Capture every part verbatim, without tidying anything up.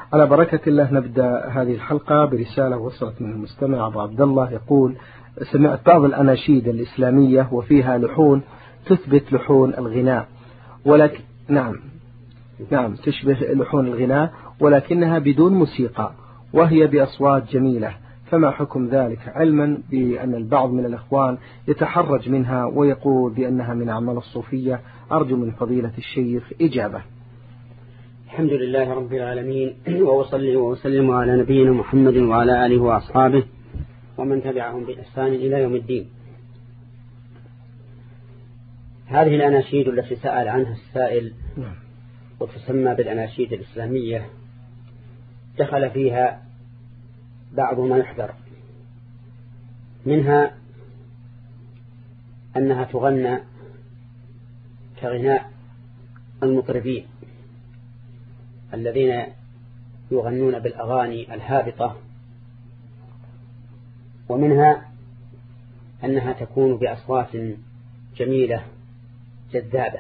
على بركة الله نبدأ هذه الحلقة برسالة وصلت من المستمع أبو عبد الله يقول: سمعت بعض الأناشيد الإسلامية وفيها لحون تثبت لحون الغناء، ولكن نعم نعم تشبه لحون الغناء ولكنها بدون موسيقى وهي بأصوات جميلة، فما حكم ذلك؟ علما بأن البعض من الإخوان يتحرج منها ويقول بأنها من أعمال الصوفية. أرجو من فضيلة الشيخ إجابة. الحمد لله رب العالمين، وأصلي وأسلم على نبينا محمد وعلى آله وأصحابه ومن تبعهم بإحسان إلى يوم الدين. هذه الأناشيد التي سأل عنها السائل وتسمى بالأناشيد الإسلامية دخل فيها بعض ما يحذر منها، أنها تغنى كغناء المطربين الذين يغنون بالأغاني الهابطة، ومنها أنها تكون بأصوات جميلة جذابة،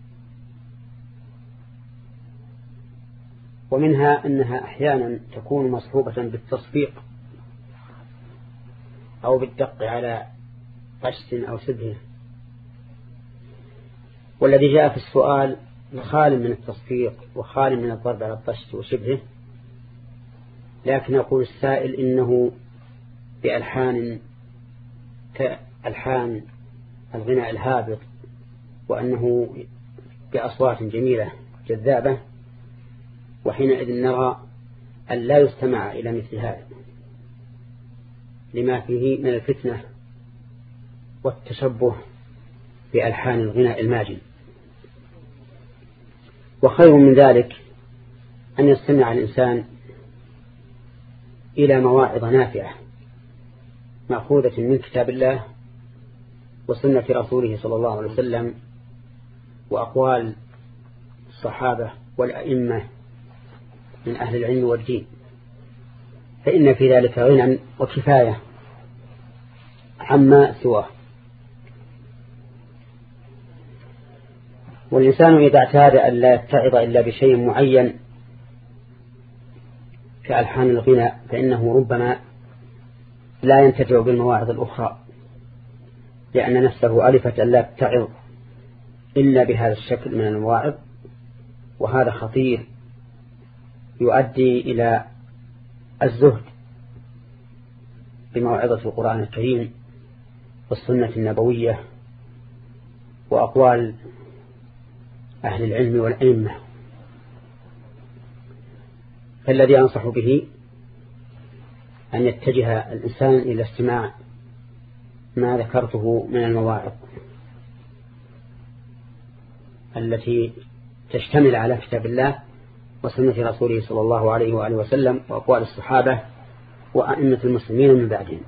ومنها أنها أحيانا تكون مصحوبة بالتصفيق أو بالدق على قش أو شبهه. والذي جاء في السؤال خال من التصفيق وخال من الضرب على الطشت وشبهه، لكن يقول السائل إنه بألحان كألحان الغناء الهابط، وأنه بأصوات جميلة جذابة، وحينئذ نرى أن لا يستمع إلى مثل هذا لما فيه من الفتنة والتشبه بألحان الغناء الماجن. وخير من ذلك أن يستمع الإنسان إلى مواعظ نافعة مأخوذة من كتاب الله وسنة رسوله صلى الله عليه وسلم وأقوال الصحابة والأئمة من أهل العلم والدين، فإن في ذلك غنى وكفاية عما سواه. والإنسان إذا اعتاد أن لا يتعظ إلا بشيء معين كألحان الغناء فإنه ربما لا ينتفع بالمواعظ الأخرى، لأن نفسه ألفت أن لا تتعظ إلا بهذا الشكل من المواعظ، وهذا خطير يؤدي إلى الزهد بموعظة القرآن الكريم والسنة النبوية وأقوال أهل العلم والأئمة. فالذي أنصح به أن يتجه الإنسان إلى استماع ما ذكرته من المواعظ التي تشتمل على كتاب الله وسنة رسوله صلى الله عليه وآله وسلم وأقوال الصحابة وأئمة المسلمين من بعدهم.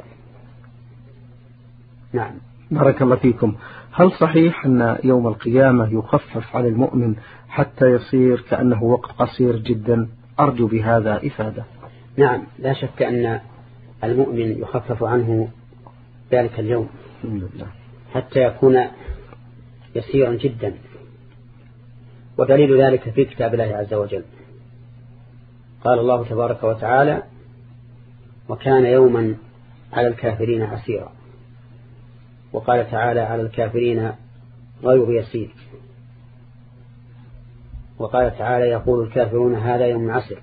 نعم. بارك الله فيكم. هل صحيح أن يوم القيامة يخفف على المؤمن حتى يصير كأنه وقت قصير جدا؟ أرجو بهذا إفادة. نعم، لا شك أن المؤمن يخفف عنه ذلك اليوم حتى يكون يسيرا جدا، ودليل ذلك في كتاب الله عز وجل. قال الله تبارك وتعالى: وكان يوما على الكافرين عسيرا. وقال تعالى: على الكافرين غير يسير. وقال تعالى: يقول الكافرون هذا يوم عسر.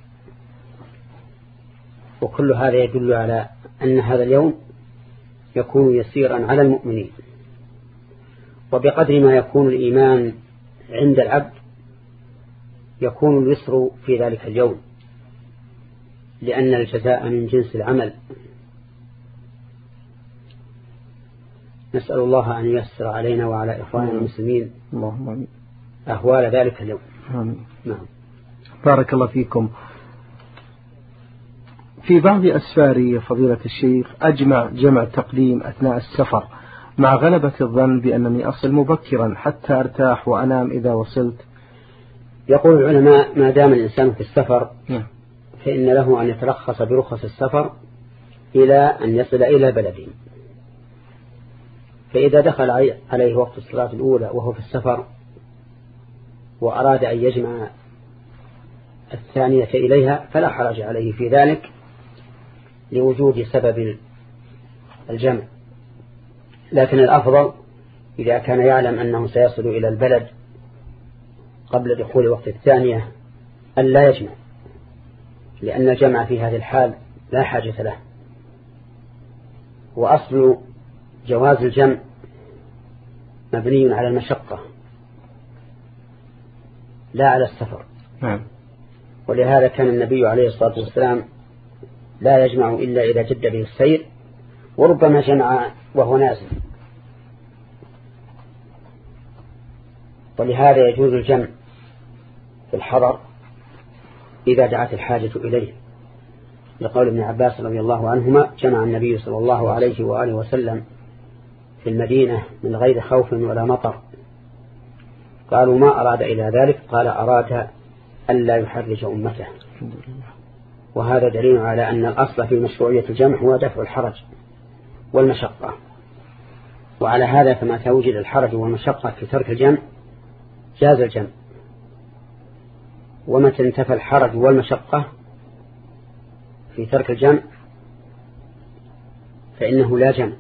وكل هذا يدل على أن هذا اليوم يكون يسيرا على المؤمنين، وبقدر ما يكون الإيمان عند العبد يكون اليسر في ذلك اليوم، لأن الجزاء من جنس العمل. نسأل الله أن ييسر علينا وعلى إخواننا المسلمين اللهم أهوال ذلك اليوم. آمين. نعم. بارك الله فيكم. في بعض أسفاري فضيلة الشيخ أجمع جمع تقديم أثناء السفر مع غلبة الظن بأنني أصل مبكرا حتى أرتاح وأنام إذا وصلت. يقول العلماء: ما دام الإنسان في السفر فإن له أن يترخص برخص السفر إلى أن يصل إلى بلده. فإذا دخل عليه وقت الصلاة الأولى وهو في السفر وأراد أن يجمع الثانية إليها فلا حرج عليه في ذلك لوجود سبب الجمع. لكن الأفضل إذا كان يعلم أنه سيصل إلى البلد قبل دخول وقت الثانية أن لا يجمع، لأن الجمع في هذه الحال لا حاجة له. وأصل جواز الجمع مبني على المشقة لا على السفر. نعم. ولهذا كان النبي عليه الصلاة والسلام لا يجمع إلا إذا جد به السير، وربما جمع وهو نازل. ولهذا يجوز الجمع في الحضر إذا دعت الحاجة إليه، لقول ابن عباس رضي الله عنهما: جمع النبي صلى الله عليه وآله وسلم في المدينة من غير خوف ولا مطر. قالوا: ما أراد إلى ذلك؟ قال: أراد ألا يحرج أمته. وهذا دليل على أن الأصل في مشروعية الجمع هو دفع الحرج والمشقة. وعلى هذا فما توجد الحرج والمشقة في ترك الجمع جاز الجمع، ومتى انتفى الحرج والمشقة في ترك الجمع فإنه لا جمع.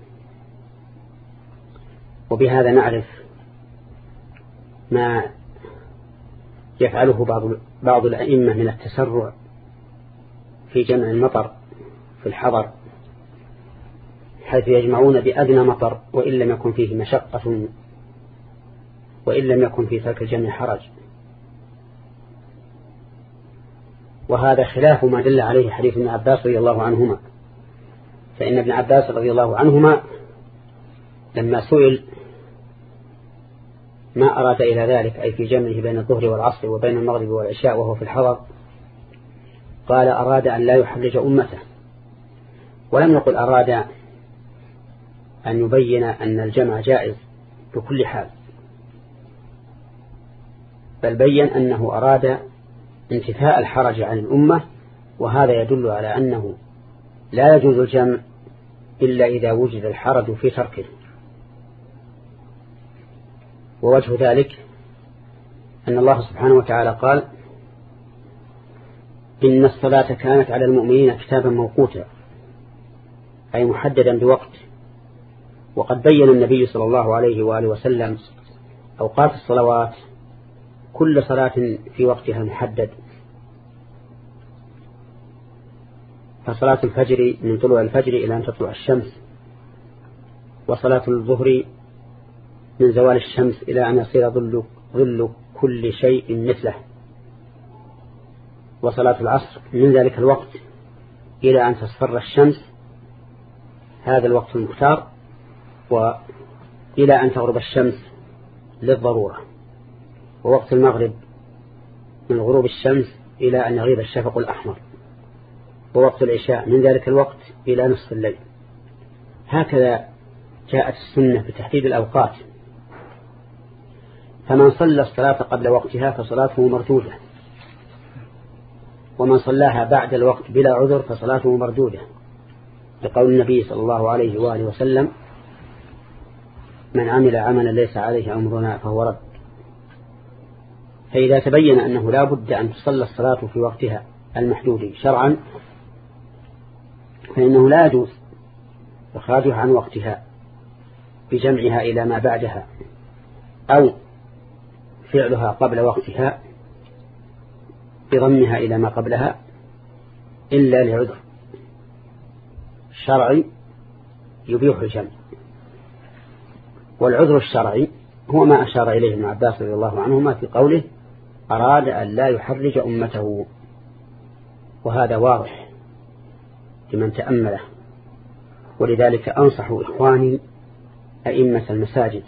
وبهذا نعرف ما يفعله بعض بعض الأئمة من التسرع في جمع المطر في الحضر، حيث يجمعون بأدنى مطر وإن لم يكن فيه مشقة وإن لم يكن في ترك الجمع حرج. وهذا خلاف ما دل عليه حديث ابن عباس رضي الله عنهما، فإن ابن عباس رضي الله عنهما لما سئل ما أراد إلى ذلك، أي في جمعه بين الظهر والعصر وبين المغرب والعشاء وهو في الحضر، قال: أراد أن لا يحرج أمته. ولم يقل أراد أن يبين أن الجمع جائز بكل حال، بل بين أنه أراد انتفاء الحرج عن الأمة. وهذا يدل على أنه لا يجوز الجمع إلا إذا وجد الحرج في تركه. ووجه ذلك أن الله سبحانه وتعالى قال: إن الصلاة كانت على المؤمنين كتابا موقوتا، أي محددا بوقت. وقد بين النبي صلى الله عليه وآله وسلم أوقات الصلوات، كل صلاة في وقتها المحدد. فصلاة الفجر من طلوع الفجر إلى أن تطلع الشمس، وصلاة الظهر من زوال الشمس إلى أن يصير ظل, ظل كل شيء مثله، وصلاة العصر من ذلك الوقت إلى أن تصفر الشمس، هذا الوقت المختار، وإلى أن تغرب الشمس للضرورة. ووقت المغرب من غروب الشمس إلى أن يغيب الشفق الأحمر، ووقت العشاء من ذلك الوقت إلى نصف الليل. هكذا جاءت السنة بتحديد الأوقات. فمن صلى الصلاة قبل وقتها فصلاته مردودة، ومن صلاها بعد الوقت بلا عذر فصلاته مردودة، لقول النبي صلى الله عليه وآله وسلم: من عمل عملا ليس عليه أمرنا فهو رد. فإذا تبين أنه لا بد أن تصلى الصلاة في وقتها المحدود شرعا، فإنه لا يجوز إخراجها عن وقتها بجمعها إلى ما بعدها، أو فعلها قبل وقتها بضمها إلى ما قبلها، إلا لعذر شرعي يبيح الجمع. والعذر الشرعي هو ما أشار إليه ابن عباس رضي الله عنهما في قوله: أراد أن لا يحرج أمته. وهذا واضح لمن تأمله. ولذلك أنصح إخواني أئمة المساجد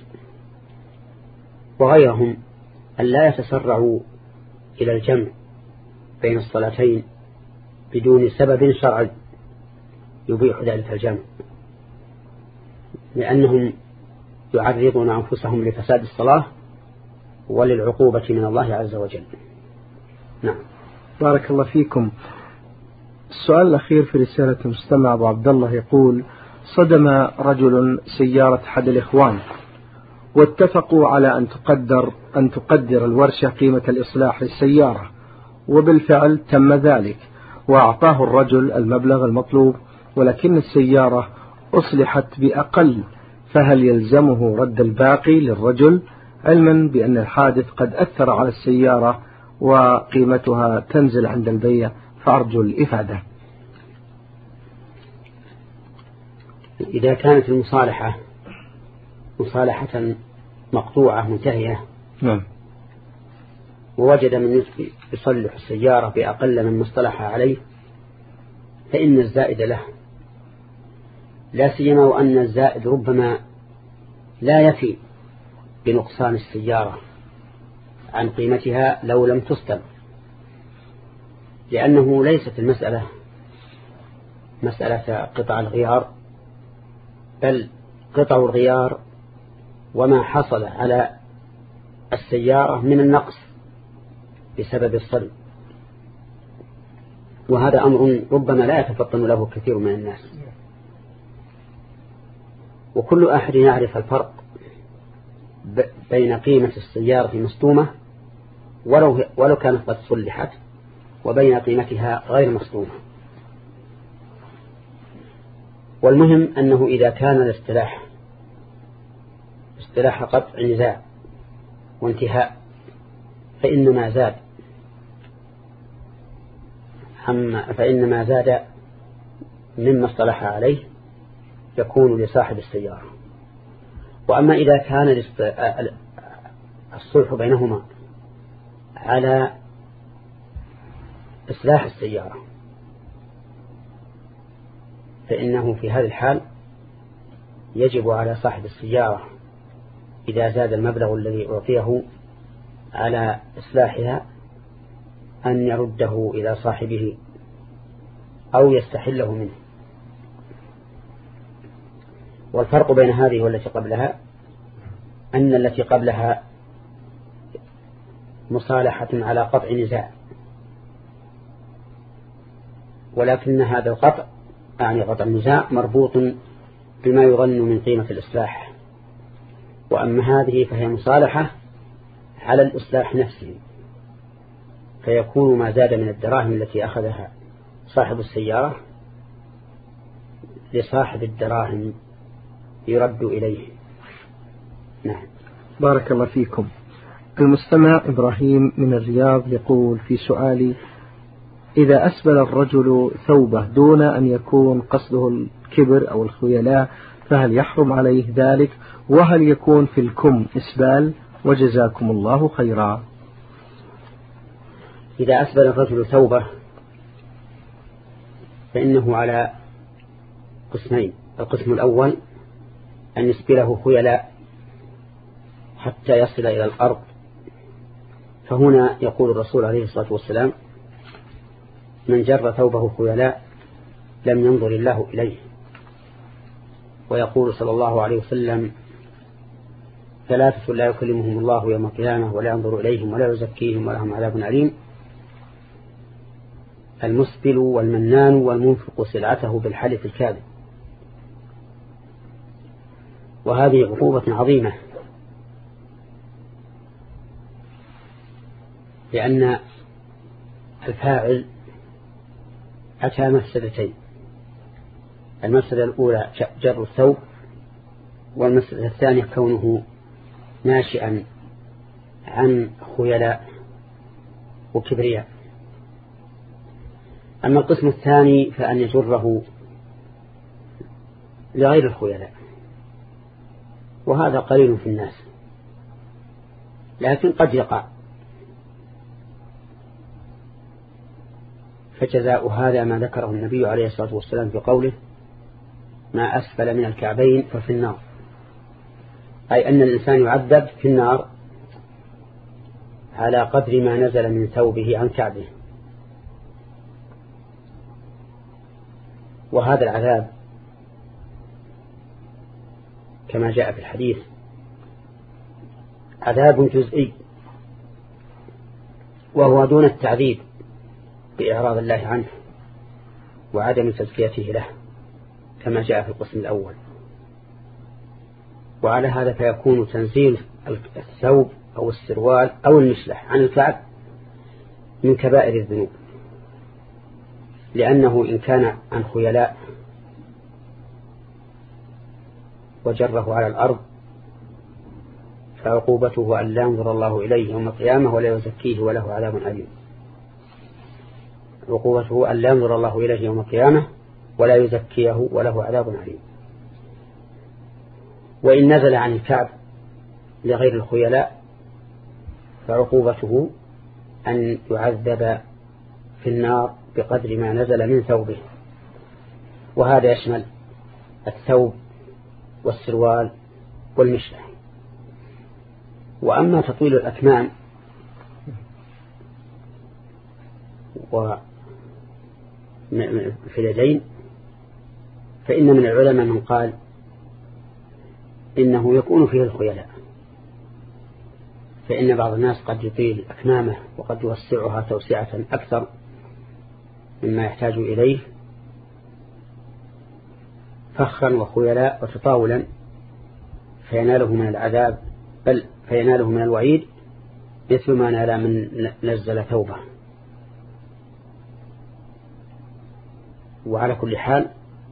وغيرهم أن لا يتسرعوا إلى الجمع بين الصلاتين بدون سبب شرعي يبيح ذلك الجمع، لأنهم يعرضون أنفسهم لفساد الصلاة وللعقوبة من الله عز وجل. نعم. بارك الله فيكم. السؤال الأخير في رسالة المستمع أبو عبد الله يقول: صدم رجل سيارة أحد الإخوان، واتفقوا على أن تقدر أن تقدر الورشة قيمة الإصلاح للسيارة، وبالفعل تم ذلك، وأعطاه الرجل المبلغ المطلوب، ولكن السيارة أصلحت بأقل، فهل يلزمه رد الباقي للرجل، علما بأن الحادث قد أثر على السيارة وقيمتها تنزل عند البيع؟ فأرجو الإفادة. إذا كانت المصالحة مصالحة مقطوعة منتهية، نعم، ووجد من يصلح السيارة بأقل من مصطلح عليه، فإن الزائد له، لا سيما وأن الزائد ربما لا يفي بنقصان السيارة عن قيمتها لو لم تسلم، لأنه ليست المسألة مسألة قطع الغيار، بل قطع الغيار وما حصل على السيارة من النقص بسبب الصلب، وهذا أمر ربما لا يتفطن له كثير من الناس، وكل أحد يعرف الفرق بين قيمة السيارة المصدومة ولو, ولو كانت قد صلحت، وبين قيمتها غير مصدومة. والمهم أنه إذا كان الاصطلاح اصطلاح قطع نزاع وانتهاء، فإن ما زاد فإن ما زاد مما اصطلح عليه يكون لصاحب السيارة. وأما إذا كان الصلح بينهما على إصلاح السيارة، فإنه في هذا الحال يجب على صاحب السيارة إذا زاد المبلغ الذي أعطيه على إصلاحها أن يرده إلى صاحبه أو يستحله منه. والفرق بين هذه والتي قبلها أن التي قبلها مصالحة على قطع نزاع، ولكن هذا القطع يعني قطع النزاع مربوط بما يظن من قيمة الإصلاح، وأما هذه فهي مصالحة على الإصلاح نفسه، فيكون ما زاد من الدراهم التي أخذها صاحب السيارة لصاحب الدراهم يرد إليه. نعم. بارك الله فيكم. المستمع إبراهيم من الرياض يقول في سؤالي: إذا أسبل الرجل ثوبه دون أن يكون قصده الكبر أو الخيلاء فهل يحرم عليه ذلك؟ وهل يكون في الكم إسبال؟ وجزاكم الله خيرا. إذا أسبل الرجل ثوبه فإنه على قسمين: القسم الأول أن يسبله خيلاء حتى يصل إلى الأرض، فهنا يقول الرسول عليه الصلاة والسلام: من جر ثوبه خيلاء لم ينظر الله إليه. ويقول صلى الله عليه وسلم: ثلاثة لا يكلمهم الله يوم القيامة ولا ينظر إليهم ولا يزكيهم ولهم عذاب أليم: المسبل والمنان والمنفق سلعته بالحلف الكاذب. وهذه عقوبة عظيمة، لأن الفاعل أتى مفسدتين: المفسدة الأولى جر الثوب، والمفسدة الثانية كونه ناشئا عن خيلاء وكبرياء. أما القسم الثاني فأن يجره لغير الخيلاء، وهذا قليل في الناس لكن قد يقع، فجزاء هذا ما ذكره النبي عليه الصلاة والسلام في قوله: ما أسفل من الكعبين ففي النار، أي أن الإنسان يعذب في النار على قدر ما نزل من ثوبه عن كعبه. وهذا العذاب كما جاء في الحديث عذاب جزئي، وهو دون التعذيب بإعراض الله عنه وعدم تزكيته له كما جاء في القسم الأول. وعلى هذا فيكون تنزيل الثوب أو السروال أو المشلح عن الكعب من كبائر الذنوب، لأنه إن كان عن خيلاء وجره على الأرض فعقوبته أن لا ينظر الله إليه يوم القيامة ولا يزكيه وله عذاب أليم. عقوبته أن لا ينظر الله إليه يوم القيامة ولا يزكيه وله عذاب أليم. وإن نزل عن الكعب لغير الخيلاء فعقوبته أن يعذب في النار بقدر ما نزل من ثوبه، وهذا يشمل الثوب والسروال والمشلة. وأما تطويل الأكمام في اليدين فإن من العلماء من قال إنه يكون فيه الخيلاء، فإن بعض الناس قد يطيل أكمامه وقد يوسعها توسعة أكثر مما يحتاج إليه فخرا وخيلاء وتطاولا فيناله من العذاب، بل فيناله من الوعيد مثل ما نال من نزل ثوبه. وعلى كل حال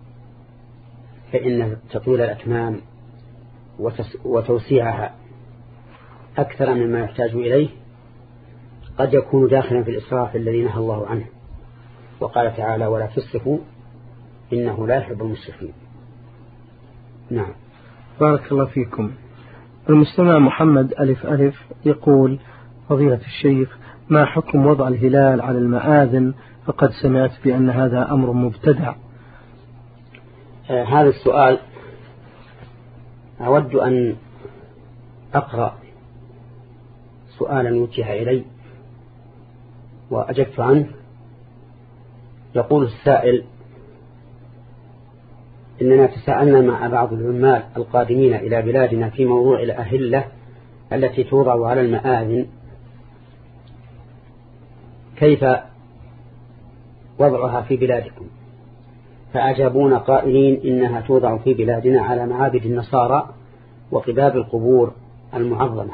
فإن تطويل الأكمام وتوسيعها أكثر مما يحتاج إليه قد يكون داخلا في الإسراف الذي نهى الله عنه، وقال تعالى ولا تسرفوا إنه لا يحب المسرفين. نعم. بارك الله فيكم. المستمع محمد ألف ألف يقول فضيلة الشيخ ما حكم وضع الهلال على المآذن؟ فقد سمعت بأن هذا أمر مبتدع. آه هذا السؤال أود أن أقرأ سؤالا وجه إلي وأجبت عنه. يقول السائل إننا تساءلنا مع بعض العمال القادمين إلى بلادنا في موضوع الأهلة التي توضع على المآذن، كيف وضعها في بلادكم؟ فأجابونا قائلين إنها توضع في بلادنا على معابد النصارى وقباب القبور المعظمة.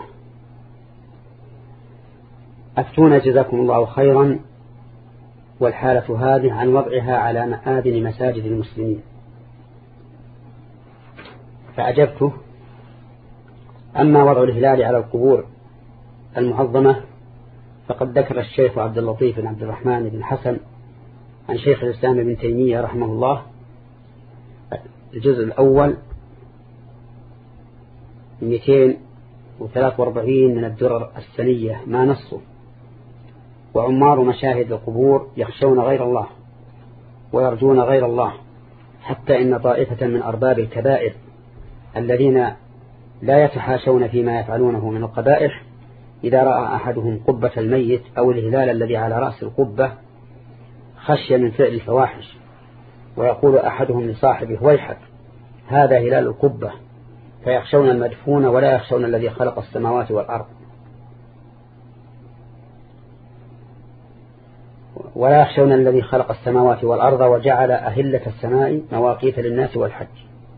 أفتونا جزاكم الله خيرا، والحالة هذه عن وضعها على مآذن مساجد المسلمين. فأجبته أما وضع الهلال على القبور المعظمة فقد ذكر الشيخ عبد اللطيف بن عبد الرحمن بن حسن عن شيخ الإسلام ابن تيمية رحمه الله الجزء الأول مئتين وثلاثة وأربعين من الدرر السنية ما نصه: وعمار مشاهد القبور يخشون غير الله ويرجون غير الله، حتى إن طائفة من أرباب الكبائر الذين لا يتحاشون فيما يفعلونه من القبائح إذا رأى أحدهم قبة الميت أو الهلال الذي على رأس القبة خشية من فعل الفواحش، ويقول أحدهم لصاحبه ويحك هذا هلال القبة، فيخشون المدفون ولا يخشون الذي خلق السماوات والأرض ولا يخشون الذي خلق السماوات والأرض وجعل أهلة السماء مواقيت للناس والحج.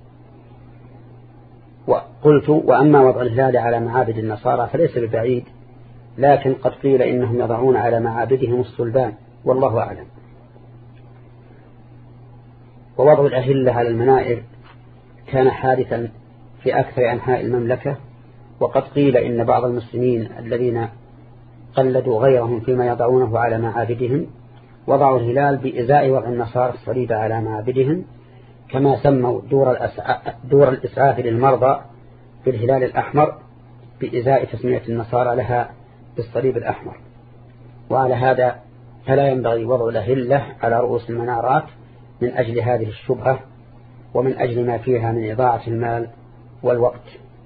وقلت وأما وضع الهلال على معابد النصارى فليس ببعيد، لكن قد قيل إنهم يضعون على معابدهم الصلبان والله أعلم. ووضع الأهلة على المنائر كان حادثا في أكثر أنحاء المملكة، وقد قيل إن بعض المسلمين الذين قلدوا غيرهم فيما يضعونه على معابدهم وضعوا الهلال بإزاء وضع النصارى الصليب على معابدهم، كما سموا دور, دور الإسعاف للمرضى بالهلال الأحمر بإزاء تسمية النصارى لها بالصليب الأحمر. وعلى هذا فلا ينبغي وضع الأهلة على رؤوس المنارات من أجل هذه الشبهة ومن أجل ما فيها من إضاعة المال والوقت.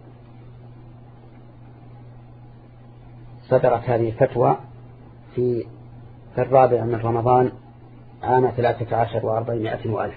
صدرت هذه الفتوى في الرابع من رمضان عام ثلاثة عشر وأربعمائة وألف،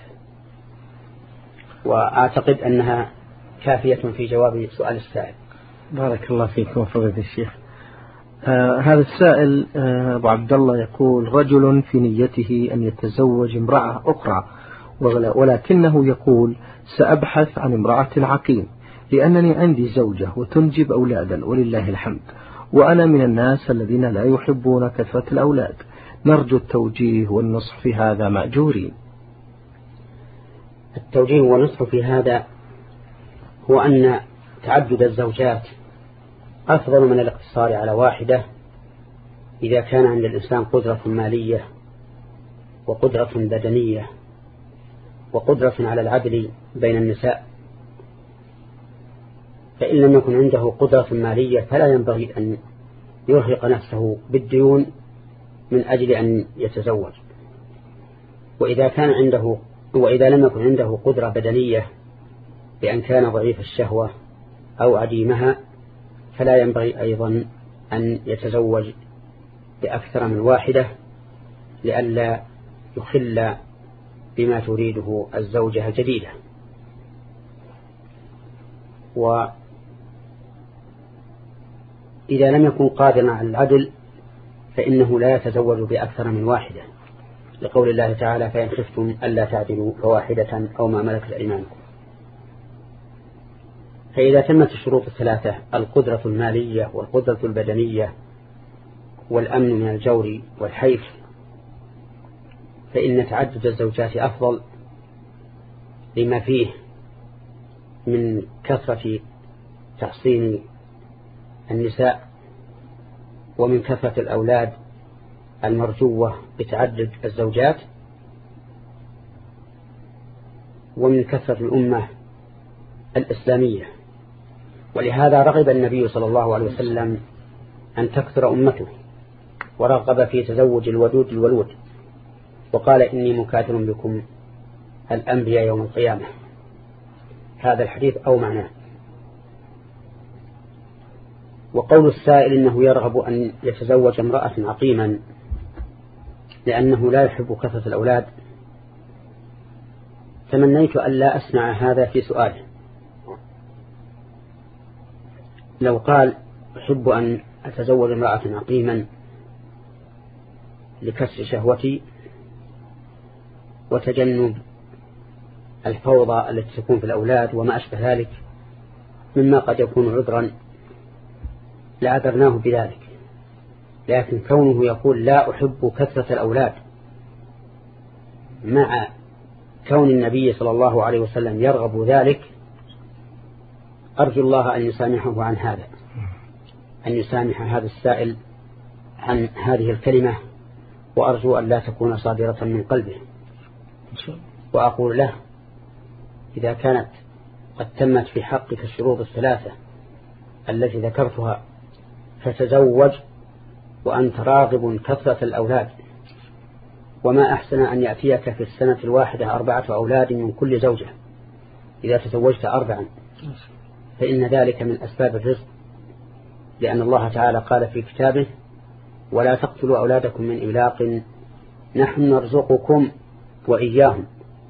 وأعتقد أنها كافية في جواب سؤال السائل. بارك الله فيكم فضيلة الشيخ. آه هذا السائل آه أبو عبد الله يقول رجل في نيته أن يتزوج امرأة أخرى، ولكنه يقول سأبحث عن امرأة عقيم لأنني عندي زوجة وتنجب أولادا ولله الحمد، وأنا من الناس الذين لا يحبون كثرة الأولاد، نرجو التوجيه والنصح في هذا مأجورين. التوجيه والنصح في هذا هو أن تعدد الزوجات أفضل من الاقتصار على واحدة إذا كان عند الإنسان قدرة مالية وقدرة بدنية وقدرة على العدل بين النساء. فإن لم يكن عنده قدرة مالية فلا ينبغي أن يرهق نفسه بالديون من أجل أن يتزوج. وإذا كان عنده وإذا لم يكن عنده قدرة بدنية بأن كان ضعيف الشهوة أو عديمها فلا ينبغي أيضا أن يتزوج بأكثر من واحدة لئلا يخل بما تريده الزوجة الجديدة. وإذا لم يكن قادرا على العدل فإنه لا يتزوج بأكثر من واحدة، لقول الله تعالى: فإن خفتم ألا تعدلوا فواحدة أو ما ملكت أيمانكم. فإذا تمت الشروط الثلاثة: القدرة المالية والقدرة البدنية والأمن من الجور والحيف، فإن تعدد الزوجات أفضل لما فيه من كثرة تحصين النساء ومن كثرة الأولاد المرجوة بتعدد الزوجات ومن كثرة الأمة الإسلامية. ولهذا رغب النبي صلى الله عليه وسلم أن تكثر أمته ورغب في تزوج الودود الولود، وقال: إني مكاثر بكم الأنبياء يوم القيامة. هذا الحديث أو معناه. وقول السائل إنه يرغب أن يتزوج امرأة عقيما لأنه لا يحب كثرة الأولاد، تمنيت أن لا أسمع هذا في سؤاله. لو قال: أحب أن أتزوج امرأة عقيما لكسر شهوتي وتجنب الفوضى التي تكون في الأولاد وما أشبه ذلك مما قد يكون عذرا، لعذرناه بذلك. لكن كونه يقول: لا أحب كثرة الأولاد، مع كون النبي صلى الله عليه وسلم يرغب ذلك، أرجو الله أن يسامحه عن هذا، أن يسامح هذا السائل عن هذه الكلمة، وأرجو أن لا تكون صادرة من قلبه. وأقول له: إذا كانت قد تمت في حقك الشروط الثلاثة التي ذكرتها فتزوج وأنت راغب كثرة الأولاد، وما أحسن أن يأتيك في السنة الواحدة أربعة أولاد من كل زوجة إذا تزوجت أربعا، فإن ذلك من أسباب الرزق، لأن الله تعالى قال في كتابه: ولا تقتلوا أولادكم من إملاق نحن نرزقكم وإياهم.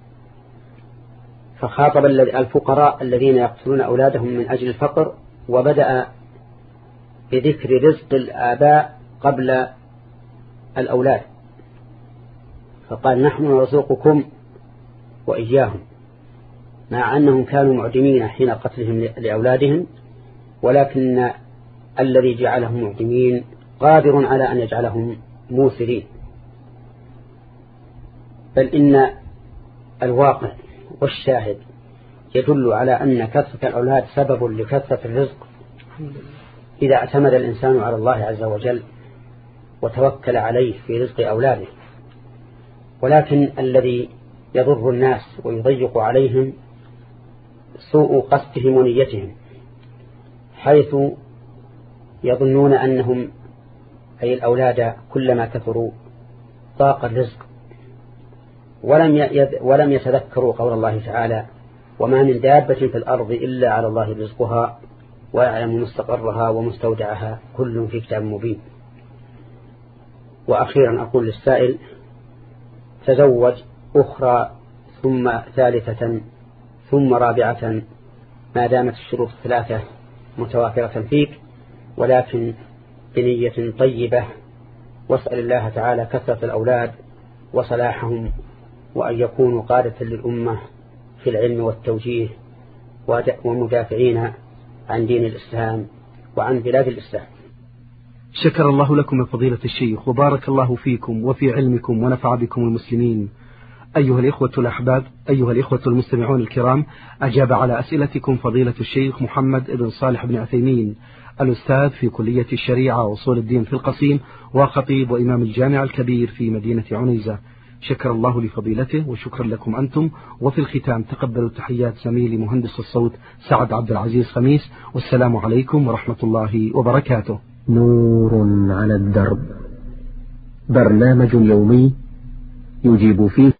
فخاطب الفقراء الذين يقتلون أولادهم من أجل الفقر، وبدأ بذكر رزق الآباء قبل الأولاد، فقال: نحن نرزقكم وإياهم، مع أنهم كانوا معدمين حين قتلهم لأولادهم، ولكن الذي جعلهم معدمين قادر على أن يجعلهم موسرين. بل إن الواقع والشاهد يدل على أن كثرة الأولاد سبب لكثرة الرزق إذا اعتمد الإنسان على الله عز وجل وتوكل عليه في رزق أولاده. ولكن الذي يضر الناس ويضيق عليهم سوء قصدهم ونيتهم، حيث يظنون أنهم أي الأولاد كلما كثروا ضاق الرزق، ولم يد ولم يتذكروا قول الله تعالى: وما من دابة في الأرض إلا على الله رزقها ويعلم مستقرها ومستودعها كل في كتاب مبين. وأخيرا أقول للسائل: تزوج أخرى ثم ثالثة ثم رابعة ما دامت الشروط الثلاثة متوافرة فيك، ولكن بنية طيبة، واسأل الله تعالى كثرة الأولاد وصلاحهم، وأن يكونوا قادة للأمة في العلم والتوجيه ومدافعين عن دين الإسلام وعن بلاد الإسلام. شكر الله لكم يا فضيلة الشيخ، وبارك الله فيكم وفي علمكم ونفع بكم المسلمين. أيها الإخوة الأحباب، أيها الإخوة المستمعون الكرام، أجاب على أسئلتكم فضيلة الشيخ محمد بن صالح بن عثيمين، الأستاذ في كلية الشريعة وأصول الدين في القصيم، وخطيب وإمام الجامع الكبير في مدينة عنيزة. شكر الله لفضيلته وشكرا لكم أنتم. وفي الختام تقبلوا تحيات زميلي مهندس الصوت سعد عبد العزيز خميس، والسلام عليكم ورحمة الله وبركاته. نور على الدرب، برنامج يومي يجيب فيه